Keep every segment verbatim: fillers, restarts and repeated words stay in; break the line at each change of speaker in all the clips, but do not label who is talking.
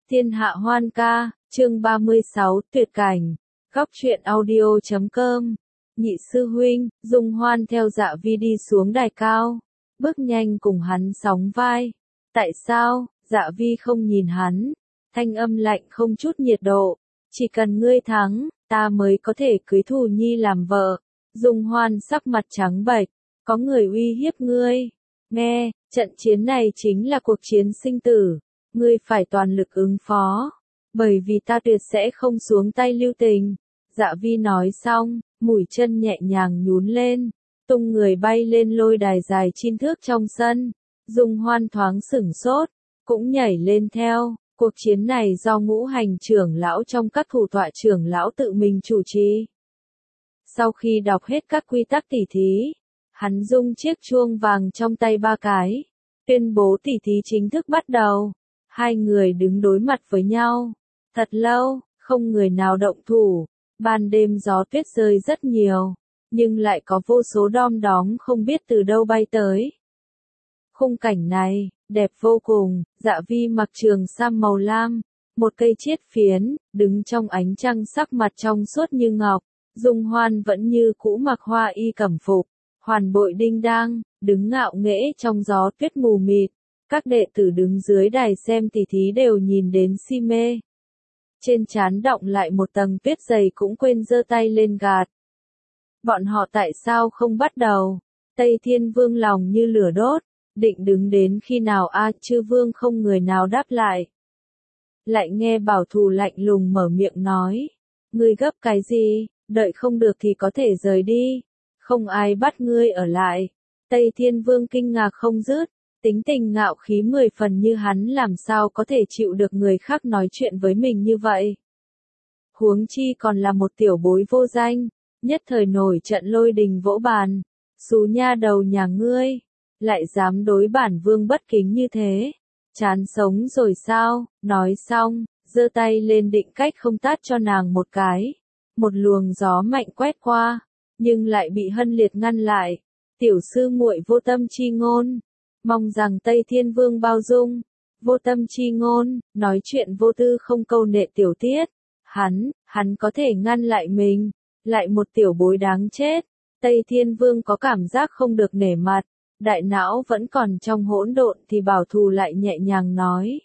Thiên hạ hoan ca, chương ba mươi sáu, tuyệt cảnh. Góc truyện audio chấm com. Nhị sư huynh, Dung Hoan theo Dạ Vi đi xuống đài cao, bước nhanh cùng hắn sóng vai. Tại sao? Dạ Vi không nhìn hắn, thanh âm lạnh không chút nhiệt độ. Chỉ cần ngươi thắng, ta mới có thể cưới Thù Nhi làm vợ. Dung Hoan sắc mặt trắng bệch, có người uy hiếp ngươi. Nghe, trận chiến này chính là cuộc chiến sinh tử. Ngươi phải toàn lực ứng phó, bởi vì ta tuyệt sẽ không xuống tay lưu tình. Dạ Vi nói xong, mũi chân nhẹ nhàng nhún lên, tung người bay lên lôi đài dài chín thước trong sân. Dung Hoan thoáng sửng sốt, cũng nhảy lên theo. Cuộc chiến này do ngũ hành trưởng lão trong các thủ tọa trưởng lão tự mình chủ trì. Sau khi đọc hết các quy tắc tỉ thí, hắn rung chiếc chuông vàng trong tay ba cái, tuyên bố tỉ thí chính thức bắt đầu. Hai người đứng đối mặt với nhau. Thật lâu, không người nào động thủ. Ban đêm gió tuyết rơi rất nhiều, nhưng lại có vô số đom đóm không biết từ đâu bay tới. Khung cảnh này, đẹp vô cùng. Dạ Vi mặc trường sam màu lam, một cây chiết phiến, đứng trong ánh trăng sắc mặt trong suốt như ngọc. Dung Hoan vẫn như cũ mặc hoa y cẩm phục, hoàn bội đinh đang, đứng ngạo nghễ trong gió tuyết mù mịt. Các đệ tử đứng dưới đài xem tỉ thí đều nhìn đến si mê. Trên trán đọng lại một tầng tuyết dày cũng quên giơ tay lên gạt. Bọn họ tại sao không bắt đầu? Tây Thiên Vương lòng như lửa đốt, định đứng đến khi nào a chư vương không người nào đáp lại. Lại nghe Bảo Thù lạnh lùng mở miệng nói. Ngươi gấp cái gì, đợi không được thì có thể rời đi. Không ai bắt ngươi ở lại. Tây Thiên Vương kinh ngạc không dứt. Tính tình ngạo khí mười phần như hắn làm sao có thể chịu được người khác nói chuyện với mình như vậy. Huống chi còn là một tiểu bối vô danh, nhất thời nổi trận lôi đình vỗ bàn. Xú nha đầu nhà ngươi, lại dám đối bản vương bất kính như thế. Chán sống rồi sao? Nói xong, giơ tay lên định cách không tát cho nàng một cái. Một luồng gió mạnh quét qua, nhưng lại bị Hân Liệt ngăn lại. Tiểu sư muội vô tâm chi ngôn. Mong rằng Tây Thiên Vương bao dung. Vô tâm chi ngôn, nói chuyện vô tư không câu nệ tiểu tiết. Hắn, hắn có thể ngăn lại mình. Lại một tiểu bối đáng chết. Tây Thiên Vương có cảm giác không được nể mặt. Đại não vẫn còn trong hỗn độn thì Bảo Thù lại nhẹ nhàng nói.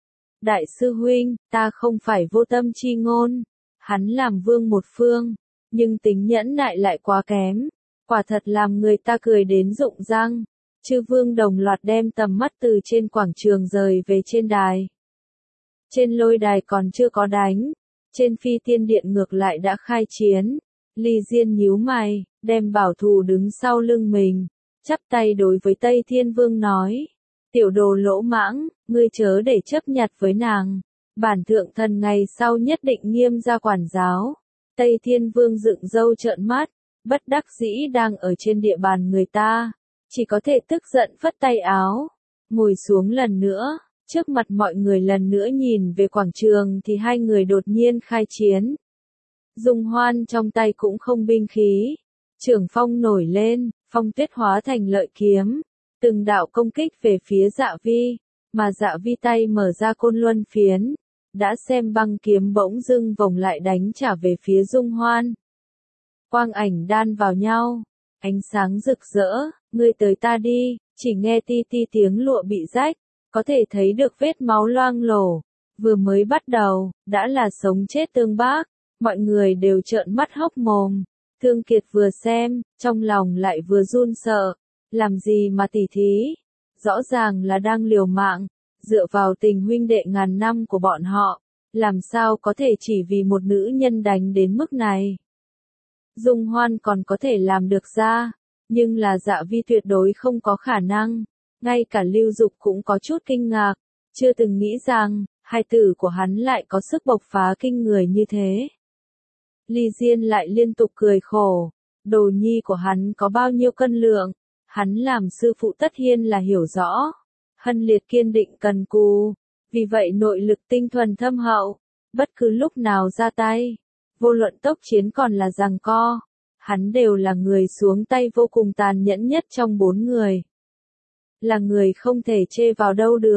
Đại sư huynh, ta không phải vô tâm chi ngôn. Hắn làm vương một phương, nhưng tính nhẫn nại lại quá kém. Quả thật làm người ta cười đến rụng răng. Chư vương đồng loạt đem tầm mắt từ trên quảng trường rời về trên đài. Trên lôi đài còn chưa có đánh, trên phi tiên điện ngược lại đã khai chiến. Ly Diên nhíu mày, đem Bảo Thù đứng sau lưng mình, chắp tay đối với Tây Thiên Vương nói. Tiểu đồ lỗ mãng, ngươi chớ để chấp nhặt với nàng. Bản thượng thần ngày sau nhất định nghiêm ra quản giáo. Tây Thiên Vương dựng râu trợn mắt, bất đắc dĩ đang ở trên địa bàn người ta. Chỉ có thể tức giận phất tay áo, ngồi xuống lần nữa, trước mặt mọi người lần nữa nhìn về quảng trường thì hai người đột nhiên khai chiến. Dung Hoan trong tay cũng không binh khí, trường phong nổi lên, phong tuyết hóa thành lợi kiếm, từng đạo công kích về phía Dạ Vi, mà Dạ Vi tay mở ra côn luân phiến, đã xem băng kiếm bỗng dưng vòng lại đánh trả về phía Dung Hoan. Quang ảnh đan vào nhau. Ánh sáng rực rỡ, ngươi tới ta đi, chỉ nghe ti ti tiếng lụa bị rách, có thể thấy được vết máu loang lổ. Vừa mới bắt đầu, đã là sống chết tương bác, mọi người đều trợn mắt hốc mồm. Thương Kiệt vừa xem, trong lòng lại vừa run sợ, làm gì mà tỉ thí, rõ ràng là đang liều mạng, dựa vào tình huynh đệ ngàn năm của bọn họ, làm sao có thể chỉ vì một nữ nhân đánh đến mức này. Dung Hoan còn có thể làm được ra, nhưng là Dạ Vi tuyệt đối không có khả năng. Ngay cả Lưu Dục cũng có chút kinh ngạc, chưa từng nghĩ rằng, hai tử của hắn lại có sức bộc phá kinh người như thế. Ly Diên lại liên tục cười khổ, đồ nhi của hắn có bao nhiêu cân lượng, hắn làm sư phụ tất nhiên là hiểu rõ. Hân Liệt kiên định cần cù, vì vậy nội lực tinh thuần thâm hậu, bất cứ lúc nào ra tay. Vô luận tốc chiến còn là giằng co, hắn đều là người xuống tay vô cùng tàn nhẫn nhất trong bốn người. Là người không thể chê vào đâu được.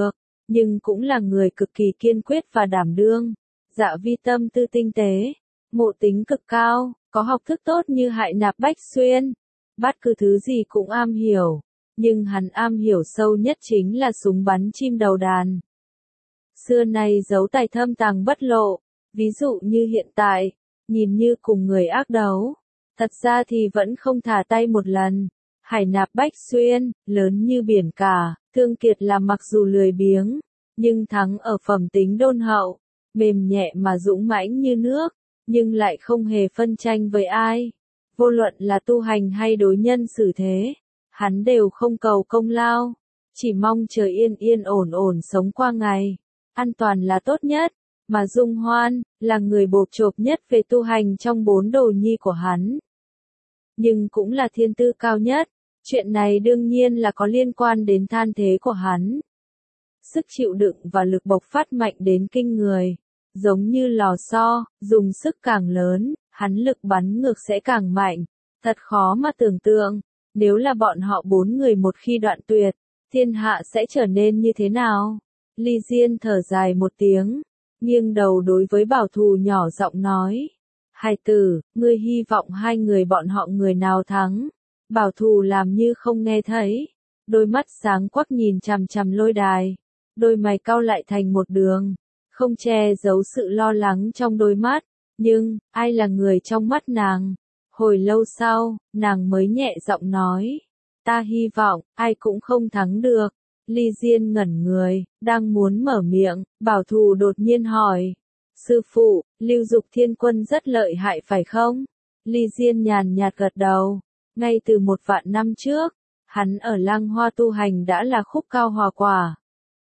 nhưng cũng là người cực kỳ kiên quyết và đảm đương. Dạ Vi tâm tư tinh tế, ngộ tính cực cao, có học thức tốt như Hải Nạp Bách Xuyên, bắt cứ thứ gì cũng am hiểu, nhưng hắn am hiểu sâu nhất chính là súng bắn chim đầu đàn. Xưa nay giấu tài thâm tàng bất lộ, ví dụ như hiện tại, nhìn như cùng người ác đấu, thật ra thì vẫn không thả tay một lần. Hải Nạp Bách Xuyên, lớn như biển cả, Thương Kiệt là mặc dù lười biếng, nhưng thắng ở phẩm tính đôn hậu, mềm nhẹ mà dũng mãnh như nước, nhưng lại không hề phân tranh với ai. Vô luận là tu hành hay đối nhân xử thế, hắn đều không cầu công lao, chỉ mong trời yên yên ổn ổn sống qua ngày, an toàn là tốt nhất, mà Dung Hoan, là người bộp chộp nhất về tu hành trong bốn đồ nhi của hắn. Nhưng cũng là thiên tư cao nhất, chuyện này đương nhiên là có liên quan đến than thế của hắn. Sức chịu đựng và lực bộc phát mạnh đến kinh người, giống như lò xo, dùng sức càng lớn, hắn lực bắn ngược sẽ càng mạnh, thật khó mà tưởng tượng, nếu là bọn họ bốn người một khi đoạn tuyệt, thiên hạ sẽ trở nên như thế nào? Ly Diên thở dài một tiếng, nghiêng đầu đối với Bảo Thù nhỏ giọng nói, hài tử, ngươi hy vọng hai người bọn họ người nào thắng? Bảo Thù làm như không nghe thấy, đôi mắt sáng quắc nhìn chằm chằm Lôi Đài, đôi mày cau lại thành một đường, không che giấu sự lo lắng trong đôi mắt, nhưng, ai là người trong mắt nàng? Hồi lâu sau, nàng mới nhẹ giọng nói, ta hy vọng, ai cũng không thắng được. Ly Diên ngẩn người, đang muốn mở miệng, Bảo Thù đột nhiên hỏi, sư phụ, Lưu Dục Thiên Quân rất lợi hại phải không? Ly Diên nhàn nhạt gật đầu, ngay từ một vạn năm trước, hắn ở Lăng Hoa tu hành đã là khúc cao hòa quả.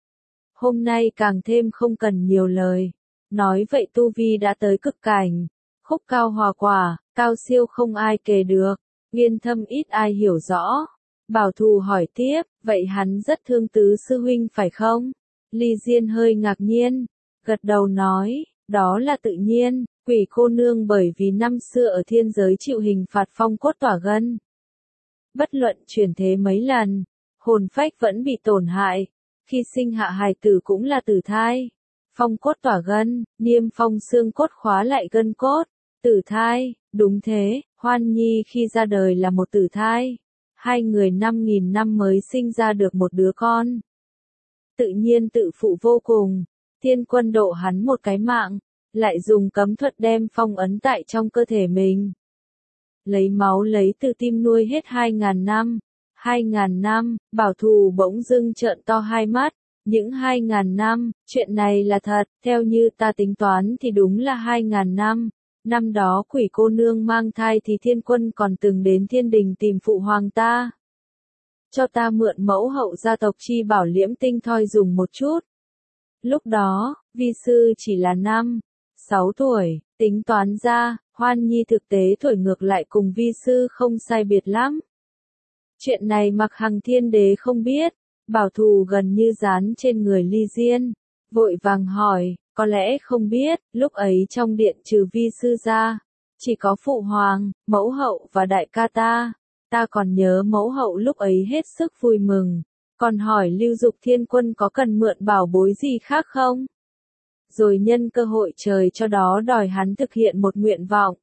Hôm nay càng thêm không cần nhiều lời, nói vậy tu vi đã tới cực cảnh, khúc cao hòa quả, cao siêu không ai kề được, nguyên thâm ít ai hiểu rõ. Bảo Thù hỏi tiếp, vậy hắn rất thương tứ sư huynh phải không? Ly Diên hơi ngạc nhiên, gật đầu nói, đó là tự nhiên, Quỷ cô nương bởi vì năm xưa ở thiên giới chịu hình phạt phong cốt tỏa gân. Bất luận chuyển thế mấy lần, hồn phách vẫn bị tổn hại, khi sinh hạ hài tử cũng là tử thai. Phong cốt tỏa gân, niêm phong xương cốt khóa lại gân cốt, tử thai, đúng thế, Hoan Nhi khi ra đời là một tử thai. Hai người năm nghìn năm mới sinh ra được một đứa con. Tự nhiên tự phụ vô cùng, Thiên Quân độ hắn một cái mạng, lại dùng cấm thuật đem phong ấn tại trong cơ thể mình. Lấy máu lấy từ tim nuôi hết hai ngàn năm, hai ngàn năm, Bảo Thù bỗng dưng trợn to hai mắt, những hai ngàn năm, chuyện này là thật, theo như ta tính toán thì đúng là hai ngàn năm. Năm đó Quỷ cô nương mang thai thì Thiên Quân còn từng đến thiên đình tìm phụ hoàng ta. Cho ta mượn mẫu hậu gia tộc chi bảo liễm tinh thoi dùng một chút. Lúc đó, vi sư chỉ là năm, sáu tuổi, tính toán ra, Hoan Nhi thực tế tuổi ngược lại cùng vi sư không sai biệt lắm. Chuyện này Mặc Hằng Thiên Đế không biết, Bảo Thù gần như dán trên người Ly Diên, vội vàng hỏi. Có lẽ không biết, lúc ấy trong điện trừ vi sư ra, chỉ có phụ hoàng, mẫu hậu và đại ca ta. Ta còn nhớ mẫu hậu lúc ấy hết sức vui mừng, còn hỏi Lưu Dục Thiên Quân có cần mượn bảo bối gì khác không? Rồi nhân cơ hội trời cho đó đòi hắn thực hiện một nguyện vọng.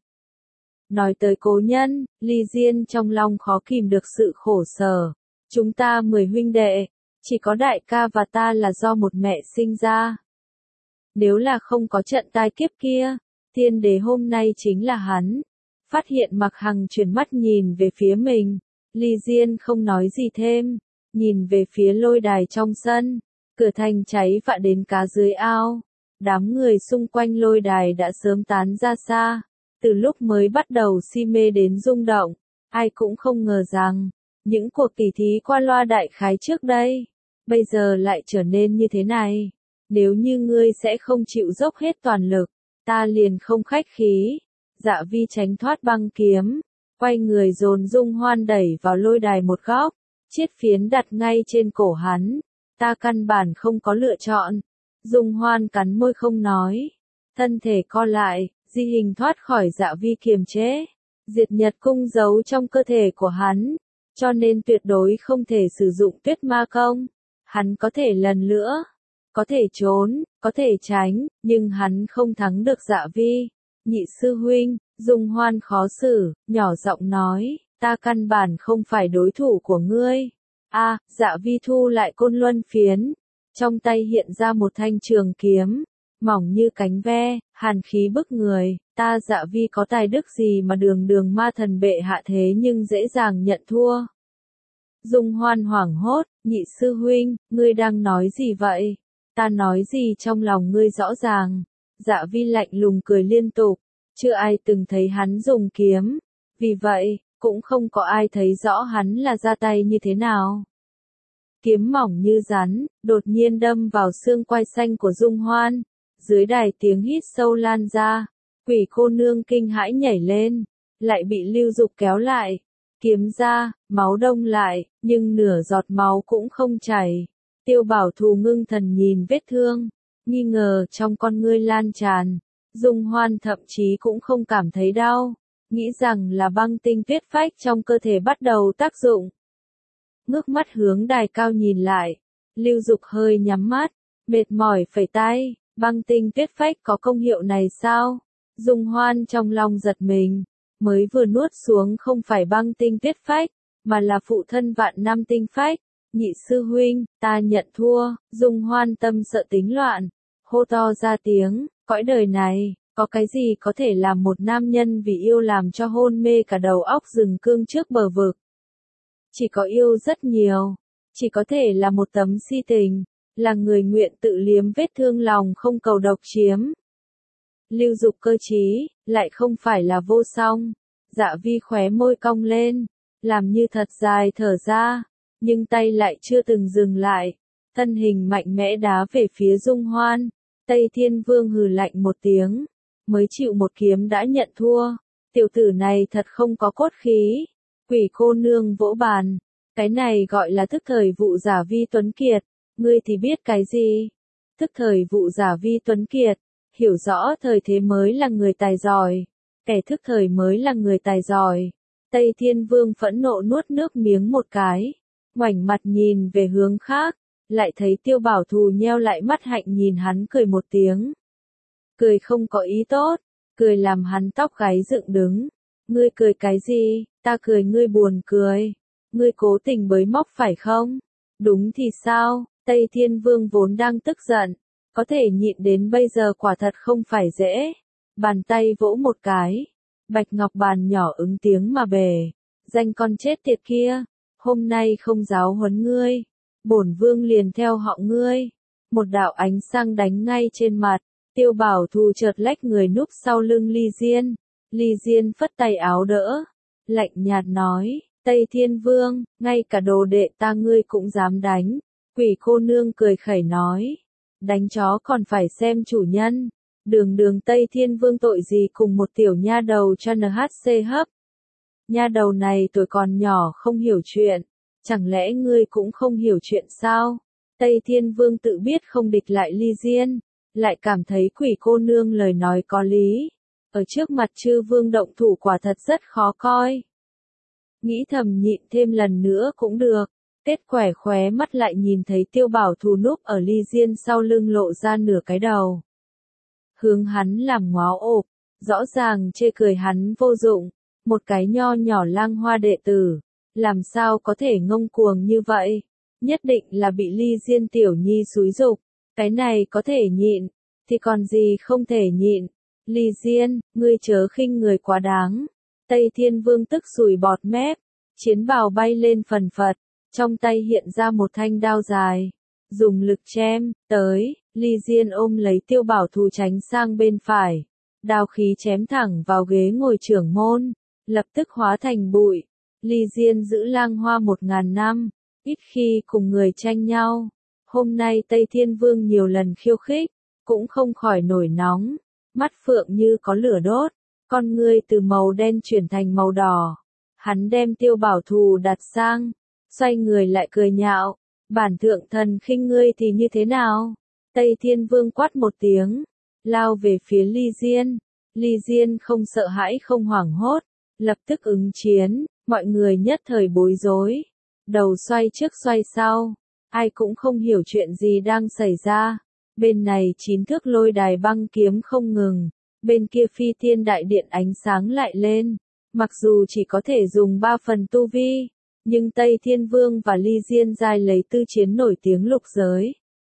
Nói tới cố nhân, Ly Diên trong lòng khó kìm được sự khổ sở. Chúng ta mười huynh đệ, chỉ có đại ca và ta là do một mẹ sinh ra. Nếu là không có trận tai kiếp kia, Thiên Đế hôm nay chính là hắn. Phát hiện Mặc Hằng chuyển mắt nhìn về phía mình, Ly Diên không nói gì thêm, nhìn về phía Lôi Đài trong sân, cửa thành cháy vạ đến cá dưới ao. Đám người xung quanh Lôi Đài đã sớm tán ra xa, từ lúc mới bắt đầu si mê đến rung động, ai cũng không ngờ rằng, những cuộc tỉ thí qua loa đại khái trước đây, bây giờ lại trở nên như thế này. Nếu như ngươi sẽ không chịu dốc hết toàn lực, ta liền không khách khí. Dạ Vi tránh thoát băng kiếm, quay người dồn Dung Hoan đẩy vào Lôi Đài một góc, chiết phiến đặt ngay trên cổ hắn. Ta căn bản không có lựa chọn. Dung Hoan cắn môi không nói, thân thể co lại, di hình thoát khỏi Dạ Vi kiềm chế. Diệt Nhật cung giấu trong cơ thể của hắn, cho nên tuyệt đối không thể sử dụng Tuyết Ma công. Hắn có thể lần nữa có thể trốn, có thể tránh, nhưng hắn không thắng được Dạ Vi. Nhị sư huynh, Dung Hoan khó xử, nhỏ giọng nói, ta căn bản không phải đối thủ của ngươi. A, Dạ Vi thu lại côn luân phiến, trong tay hiện ra một thanh trường kiếm, mỏng như cánh ve, hàn khí bức người, ta Dạ Vi có tài đức gì mà đường đường ma thần bệ hạ thế nhưng dễ dàng nhận thua. Dung Hoan hoảng hốt, nhị sư huynh, ngươi đang nói gì vậy? Ta nói gì trong lòng ngươi rõ ràng. Dạ Vi lạnh lùng cười liên tục, chưa ai từng thấy hắn dùng kiếm, vì vậy, cũng không có ai thấy rõ hắn là ra tay như thế nào. Kiếm mỏng như rắn, đột nhiên đâm vào xương quai xanh của Dung Hoan, dưới đài tiếng hít sâu lan ra, quỷ cô nương kinh hãi nhảy lên, lại bị Lưu Dục kéo lại, kiếm ra, máu đông lại, nhưng nửa giọt máu cũng không chảy. Tiêu Bảo Thù ngưng thần nhìn vết thương, nghi ngờ trong con ngươi lan tràn, Dung Hoan thậm chí cũng không cảm thấy đau, nghĩ rằng là băng tinh tuyết phách trong cơ thể bắt đầu tác dụng. Ngước mắt hướng đài cao nhìn lại, Lưu Dục hơi nhắm mắt, mệt mỏi phẩy tay, băng tinh tuyết phách có công hiệu này sao? Dung Hoan trong lòng giật mình, mới vừa nuốt xuống không phải băng tinh tuyết phách, mà là phụ thân vạn năm tinh phách. Nhị sư huynh, ta nhận thua. Dung Hoan tâm sợ tính loạn, hô to ra tiếng, cõi đời này, có cái gì có thể làm một nam nhân vì yêu làm cho hôn mê cả đầu óc rừng cương trước bờ vực. Chỉ có yêu rất nhiều, chỉ có thể là một tấm si tình, là người nguyện tự liếm vết thương lòng không cầu độc chiếm. Lưu Dục cơ trí, lại không phải là vô song. Dạ Vi khóe môi cong lên, làm như thật dài thở ra, nhưng tay lại chưa từng dừng lại, thân hình mạnh mẽ đá về phía Dung Hoan. Tây Thiên Vương hừ lạnh một tiếng, mới chịu một kiếm đã nhận thua, tiểu tử này thật không có cốt khí. Quỷ cô nương vỗ bàn, cái này gọi là thức thời vụ giả Vi Tuấn Kiệt, ngươi thì biết cái gì? Thức thời vụ giả Vi Tuấn Kiệt, hiểu rõ thời thế mới là người tài giỏi, kẻ thức thời mới là người tài giỏi. Tây Thiên Vương phẫn nộ nuốt nước miếng một cái, ngoảnh mặt nhìn về hướng khác, lại thấy Tiêu Bảo Thù nheo lại mắt hạnh nhìn hắn cười một tiếng. Cười không có ý tốt, cười làm hắn tóc gáy dựng đứng. Ngươi cười cái gì? Ta cười ngươi buồn cười. Ngươi cố tình bới móc phải không? Đúng thì sao? Tây Thiên Vương vốn đang tức giận, có thể nhịn đến bây giờ quả thật không phải dễ. Bàn tay vỗ một cái, bạch ngọc bàn nhỏ ứng tiếng mà bể. Danh con chết tiệt kia, hôm nay không giáo huấn ngươi, bổn vương liền theo họ ngươi. Một đạo ánh sáng đánh ngay trên mặt, Tiêu Bảo Thù chợt lách người núp sau lưng Ly Diên. Ly Diên phất tay áo đỡ, lạnh nhạt nói, Tây Thiên Vương, ngay cả đồ đệ ta ngươi cũng dám đánh. Quỷ cô nương cười khẩy nói, đánh chó còn phải xem chủ nhân. Đường đường Tây Thiên Vương tội gì cùng một tiểu nha đầu cho en hát xê hấp. Nha đầu này tuổi còn nhỏ không hiểu chuyện, chẳng lẽ ngươi cũng không hiểu chuyện sao? Tây Thiên Vương tự biết không địch lại Ly Diên, lại cảm thấy quỷ cô nương lời nói có lý. Ở trước mặt chư vương động thủ quả thật rất khó coi. Nghĩ thầm nhịn thêm lần nữa cũng được. Kết quẻ khóe mắt lại nhìn thấy Tiêu Bảo Thù núp ở Ly Diên sau lưng lộ ra nửa cái đầu. Hướng hắn làm ngó ộp, rõ ràng chê cười hắn vô dụng. Một cái nho nhỏ lang hoa đệ tử, làm sao có thể ngông cuồng như vậy? Nhất định là bị Ly Diên tiểu nhi xúi dục. Cái này có thể nhịn, thì còn gì không thể nhịn. Ly Diên, ngươi chớ khinh người quá đáng. Tây Thiên Vương tức sùi bọt mép, chiến bào bay lên phần phật, trong tay hiện ra một thanh đao dài, dùng lực chém tới. Ly Diên ôm lấy Tiêu Bảo Thù tránh sang bên phải, đao khí chém thẳng vào ghế ngồi trưởng môn, lập tức hóa thành bụi. Ly Diên giữ lang hoa một ngàn năm, ít khi cùng người tranh nhau. Hôm nay Tây Thiên Vương nhiều lần khiêu khích, cũng không khỏi nổi nóng, mắt phượng như có lửa đốt, con ngươi từ màu đen chuyển thành màu đỏ. Hắn đem Tiêu Bảo Thù đặt sang, xoay người lại cười nhạo, bản thượng thần khinh ngươi thì như thế nào? Tây Thiên Vương quát một tiếng, lao về phía Ly Diên. Ly Diên không sợ hãi không hoảng hốt, lập tức ứng chiến, mọi người nhất thời bối rối, đầu xoay trước xoay sau, ai cũng không hiểu chuyện gì đang xảy ra. Bên này chín thước lôi đài băng kiếm không ngừng, bên kia phi thiên đại điện ánh sáng lại lên. Mặc dù chỉ có thể dùng ba phần tu vi, nhưng Tây Thiên Vương và Ly Diên Giai lấy tư chiến nổi tiếng lục giới.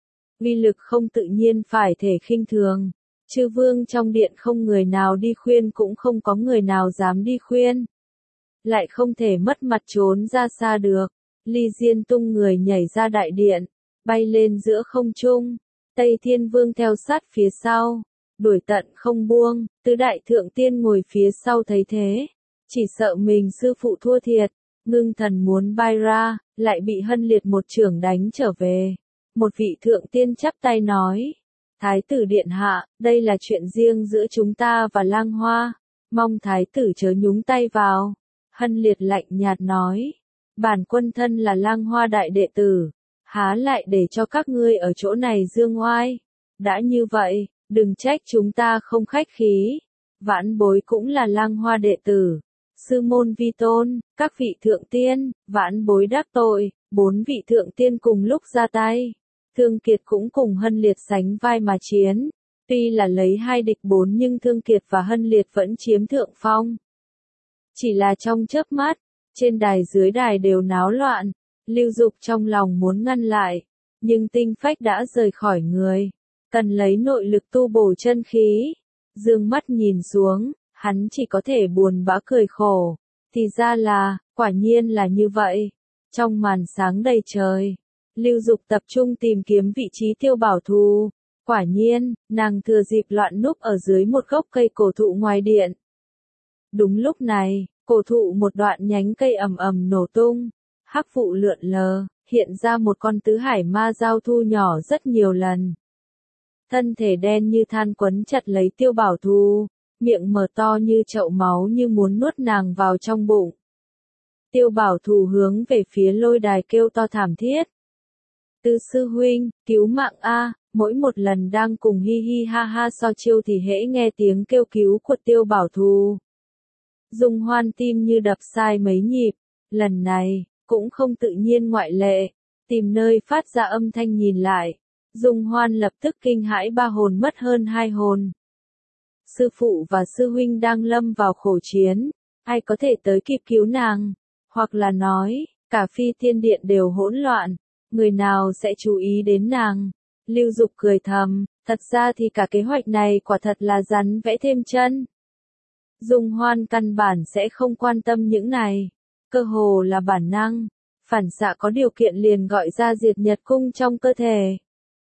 Uy lực không tự nhiên phải thể khinh thường. Chư vương trong điện không người nào đi khuyên cũng không có người nào dám đi khuyên. Lại không thể mất mặt trốn ra xa được. Ly Diên tung người nhảy ra đại điện, bay lên giữa không trung. Tây Thiên Vương theo sát phía sau, đuổi tận không buông. Tứ đại thượng tiên ngồi phía sau thấy thế, chỉ sợ mình sư phụ thua thiệt, ngưng thần muốn bay ra, lại bị Hân Liệt một chưởng đánh trở về. Một vị thượng tiên chắp tay nói, Thái tử điện hạ, đây là chuyện riêng giữa chúng ta và Lang Hoa, mong Thái tử chớ nhúng tay vào. Hân Liệt lạnh nhạt nói, bản quân thân là Lang Hoa đại đệ tử, há lại để cho các ngươi ở chỗ này dương oai. Đã như vậy, đừng trách chúng ta không khách khí. Vãn bối cũng là Lang Hoa đệ tử. Sư môn vi tôn, các vị thượng tiên, vãn bối đắc tội. Bốn vị thượng tiên cùng lúc ra tay. Thương Kiệt cũng cùng Hân Liệt sánh vai mà chiến. Tuy là lấy hai địch bốn nhưng Thương Kiệt và Hân Liệt vẫn chiếm thượng phong. Chỉ là trong chớp mắt, trên đài dưới đài đều náo loạn. Lưu Dục trong lòng muốn ngăn lại, nhưng tinh phách đã rời khỏi người, cần lấy nội lực tu bổ chân khí. Dương mắt nhìn xuống, hắn chỉ có thể buồn bã cười khổ. Thì ra là, quả nhiên là như vậy. Trong màn sáng đầy trời, Lưu Dục tập trung tìm kiếm vị trí Tiêu Bảo Thù. Quả nhiên, nàng thừa dịp loạn núp ở dưới một gốc cây cổ thụ ngoài điện. Đúng lúc này, cổ thụ một đoạn nhánh cây ầm ầm nổ tung. Hắc vụ lượn lờ, hiện ra một con tứ hải ma giao thu nhỏ rất nhiều lần. Thân thể đen như than quấn chặt lấy Tiêu Bảo Thù, miệng mở to như chậu máu như muốn nuốt nàng vào trong bụng. Tiêu Bảo Thù hướng về phía lôi đài kêu to thảm thiết. Tư sư huynh, cứu mạng a! Mỗi một lần đang cùng hi hi ha ha so chiêu thì hễ nghe tiếng kêu cứu của Tiêu Bảo Thù. Dung Hoan tim như đập sai mấy nhịp, lần này, cũng không tự nhiên ngoại lệ, tìm nơi phát ra âm thanh nhìn lại. Dung Hoan lập tức kinh hãi ba hồn mất hơn hai hồn. Sư phụ và sư huynh đang lâm vào khổ chiến, ai có thể tới kịp cứu nàng? Hoặc là nói, cả phi thiên điện đều hỗn loạn, người nào sẽ chú ý đến nàng? Lưu Dục cười thầm, thật ra thì cả kế hoạch này quả thật là rắn vẽ thêm chân. Dung Hoan căn bản sẽ không quan tâm những này, cơ hồ là bản năng, phản xạ có điều kiện liền gọi ra diệt nhật cung trong cơ thể.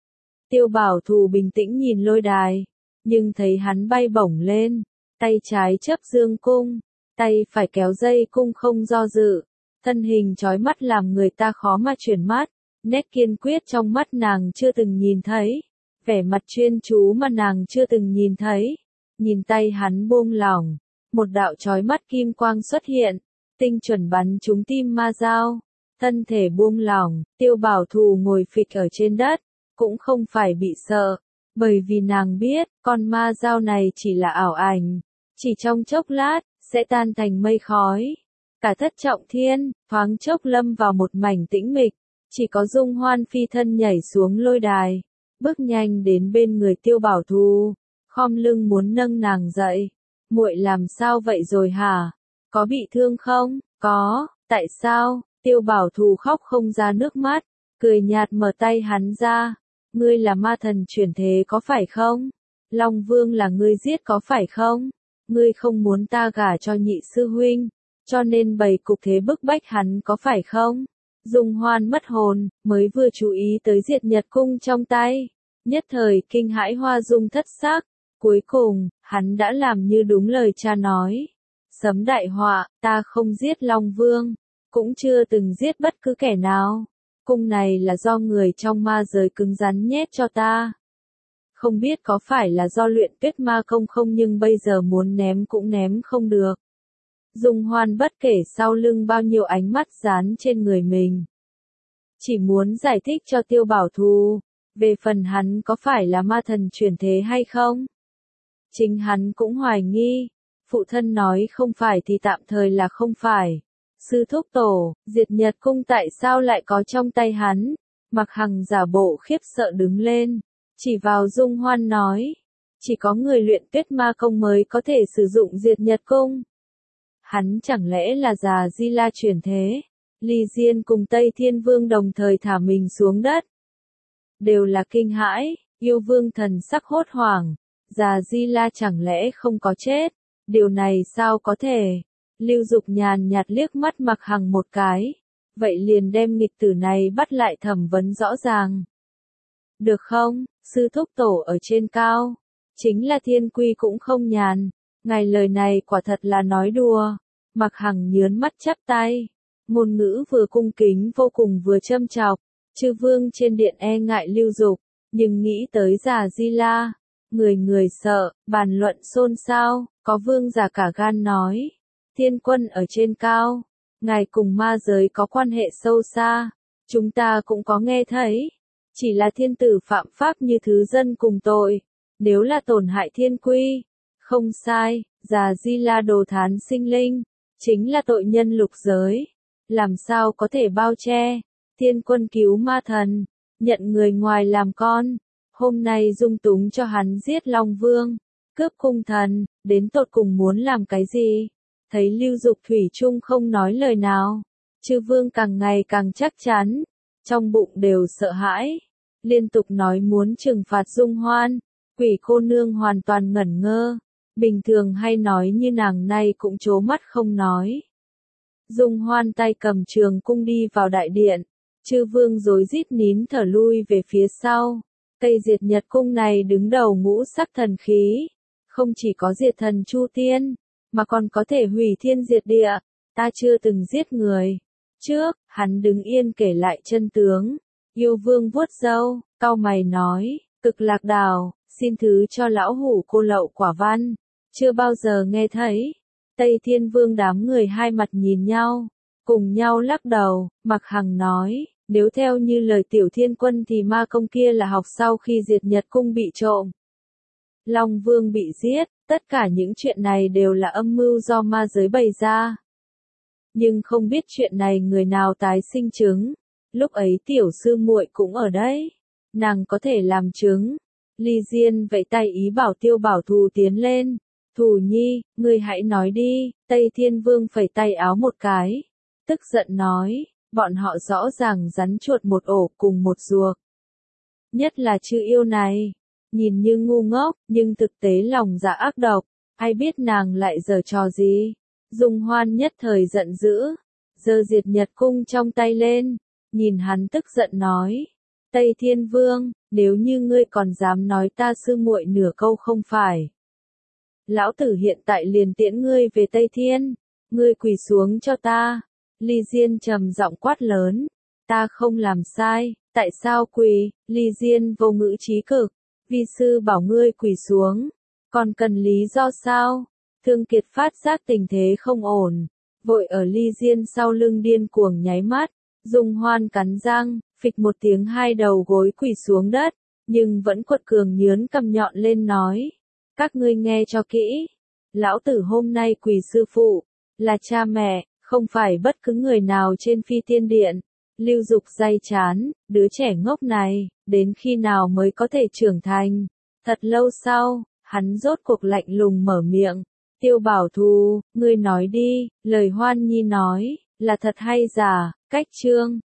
Tiêu Bảo Thù bình tĩnh nhìn lôi đài, nhưng thấy hắn bay bổng lên, tay trái chấp dương cung, tay phải kéo dây cung không do dự, thân hình chói mắt làm người ta khó mà chuyển mắt, nét kiên quyết trong mắt nàng chưa từng nhìn thấy, vẻ mặt chuyên chú mà nàng chưa từng nhìn thấy. Nhìn tay hắn buông lỏng, một đạo chói mắt kim quang xuất hiện, tinh chuẩn bắn trúng tim ma dao, thân thể buông lỏng, Tiêu Bảo Thù ngồi phịch ở trên đất, cũng không phải bị sợ, bởi vì nàng biết, con ma dao này chỉ là ảo ảnh, chỉ trong chốc lát, sẽ tan thành mây khói. Cả thất trọng thiên, thoáng chốc lâm vào một mảnh tĩnh mịch, chỉ có Dung Hoan phi thân nhảy xuống lôi đài, bước nhanh đến bên người Tiêu Bảo Thù, khom lưng muốn nâng nàng dậy. Muội làm sao vậy rồi hả? Có bị thương không? Có, tại sao? Tiêu Bảo Thù khóc không ra nước mắt, cười nhạt mở tay hắn ra. Ngươi là ma thần chuyển thế có phải không? Long Vương là ngươi giết có phải không? Ngươi không muốn ta gả cho nhị sư huynh, cho nên bày cục thế bức bách hắn có phải không? Dung Hoan mất hồn, mới vừa chú ý tới diệt nhật cung trong tay, nhất thời kinh hãi hoa dung thất sắc. Cuối cùng, hắn đã làm như đúng lời cha nói. Sấm đại họa, ta không giết Long Vương, cũng chưa từng giết bất cứ kẻ nào. Cung này là do người trong ma giới cứng rắn nhét cho ta. Không biết có phải là do luyện tuyết ma công không nhưng bây giờ muốn ném cũng ném không được. Dung Hoan bất kể sau lưng bao nhiêu ánh mắt dán trên người mình. Chỉ muốn giải thích cho Tiêu Bảo Thù, về phần hắn có phải là ma thần chuyển thế hay không? Chính hắn cũng hoài nghi, phụ thân nói không phải thì tạm thời là không phải. Sư thúc tổ, diệt nhật cung tại sao lại có trong tay hắn? Mặc Hằng giả bộ khiếp sợ đứng lên, chỉ vào Dung Hoan nói, chỉ có người luyện tuyết ma công mới có thể sử dụng diệt nhật cung. Hắn chẳng lẽ là già Di La chuyển thế? Ly Diên cùng Tây Thiên Vương đồng thời thả mình xuống đất. Đều là kinh hãi, yêu vương thần sắc hốt hoảng, già Di La chẳng lẽ không có chết? Điều này sao có thể? Lưu Dục nhàn nhạt liếc mắt Mặc Hằng một cái, vậy liền đem nghịch tử này bắt lại thẩm vấn rõ ràng. Được không, sư thúc tổ ở trên cao, chính là Thiên Quy cũng không nhàn, ngài lời này quả thật là nói đùa. Mặc Hằng nhớn mắt chắp tay, ngôn ngữ vừa cung kính vô cùng vừa châm chọc, chư vương trên điện e ngại Lưu Dục, nhưng nghĩ tới già Di La, người người sợ, bàn luận xôn xao, có vương giả cả gan nói, Thiên Quân ở trên cao, ngài cùng ma giới có quan hệ sâu xa, chúng ta cũng có nghe thấy, chỉ là thiên tử phạm pháp như thứ dân cùng tội, nếu là tổn hại thiên quy, không sai, già Di La đồ thán sinh linh, chính là tội nhân lục giới, làm sao có thể bao che, Thiên Quân cứu ma thần, nhận người ngoài làm con, hôm nay dung túng cho hắn giết Long Vương, cướp cung thần, đến tột cùng muốn làm cái gì? Thấy Lưu Dục thủy chung không nói lời nào, chư vương càng ngày càng chắc chắn, trong bụng đều sợ hãi, liên tục nói muốn trừng phạt Dung Hoan, quỷ cô nương hoàn toàn ngẩn ngơ, bình thường hay nói như nàng này cũng trố mắt không nói. Dung Hoan tay cầm trường cung đi vào đại điện, chư vương rối rít nín thở lui về phía sau, Tây Diệt Nhật cung này đứng đầu ngũ sắc thần khí, không chỉ có diệt thần Chu Tiên, mà còn có thể hủy thiên diệt địa, ta chưa từng giết người. Trước, hắn đứng yên kể lại chân tướng, yêu vương vuốt râu, cau mày nói, Cực Lạc Đảo, xin thứ cho lão hủ cô lậu quả văn, chưa bao giờ nghe thấy. Tây Thiên Vương đám người hai mặt nhìn nhau, cùng nhau lắc đầu, Mặc Hằng nói, nếu theo như lời Tiểu Thiên Quân thì ma công kia là học sau khi diệt Nhật cung bị trộm. Long Vương bị giết, tất cả những chuyện này đều là âm mưu do ma giới bày ra. Nhưng không biết chuyện này người nào tái sinh chứng, lúc ấy tiểu sư muội cũng ở đấy, nàng có thể làm chứng. Ly Diên vẫy tay ý bảo Tiêu Bảo Thù tiến lên, Thù Nhi, ngươi hãy nói đi, Tây Thiên Vương phẩy tay áo một cái, tức giận nói, bọn họ rõ ràng rắn chuột một ổ cùng một ruột. Nhất là chư yêu này, nhìn như ngu ngốc, nhưng thực tế lòng dạ ác độc, ai biết nàng lại giở trò gì. Dung Hoan nhất thời giận dữ, giơ diệt Nhật cung trong tay lên, nhìn hắn tức giận nói, Tây Thiên Vương, nếu như ngươi còn dám nói ta sư muội nửa câu không phải, lão tử hiện tại liền tiễn ngươi về Tây Thiên, ngươi quỳ xuống cho ta. Ly Diên trầm giọng quát lớn, ta không làm sai, tại sao quỳ? Ly Diên vô ngữ trí cực, vi sư bảo ngươi quỳ xuống, còn cần lý do sao? Thương Kiệt phát giác tình thế không ổn, vội ở Ly Diên sau lưng điên cuồng nháy mắt, Dung Hoan cắn răng, phịch một tiếng hai đầu gối quỳ xuống đất, nhưng vẫn quật cường nhướn cầm nhọn lên nói, các ngươi nghe cho kỹ, lão tử hôm nay quỳ sư phụ, là cha mẹ, không phải bất cứ người nào trên Phi Tiên Điện. Lưu Dục day chán, đứa trẻ ngốc này, đến khi nào mới có thể trưởng thành? Thật lâu sau, hắn rốt cuộc lạnh lùng mở miệng, Tiêu Bảo Thù, ngươi nói đi, lời Hoan Nhi nói, là thật hay giả? Cách chương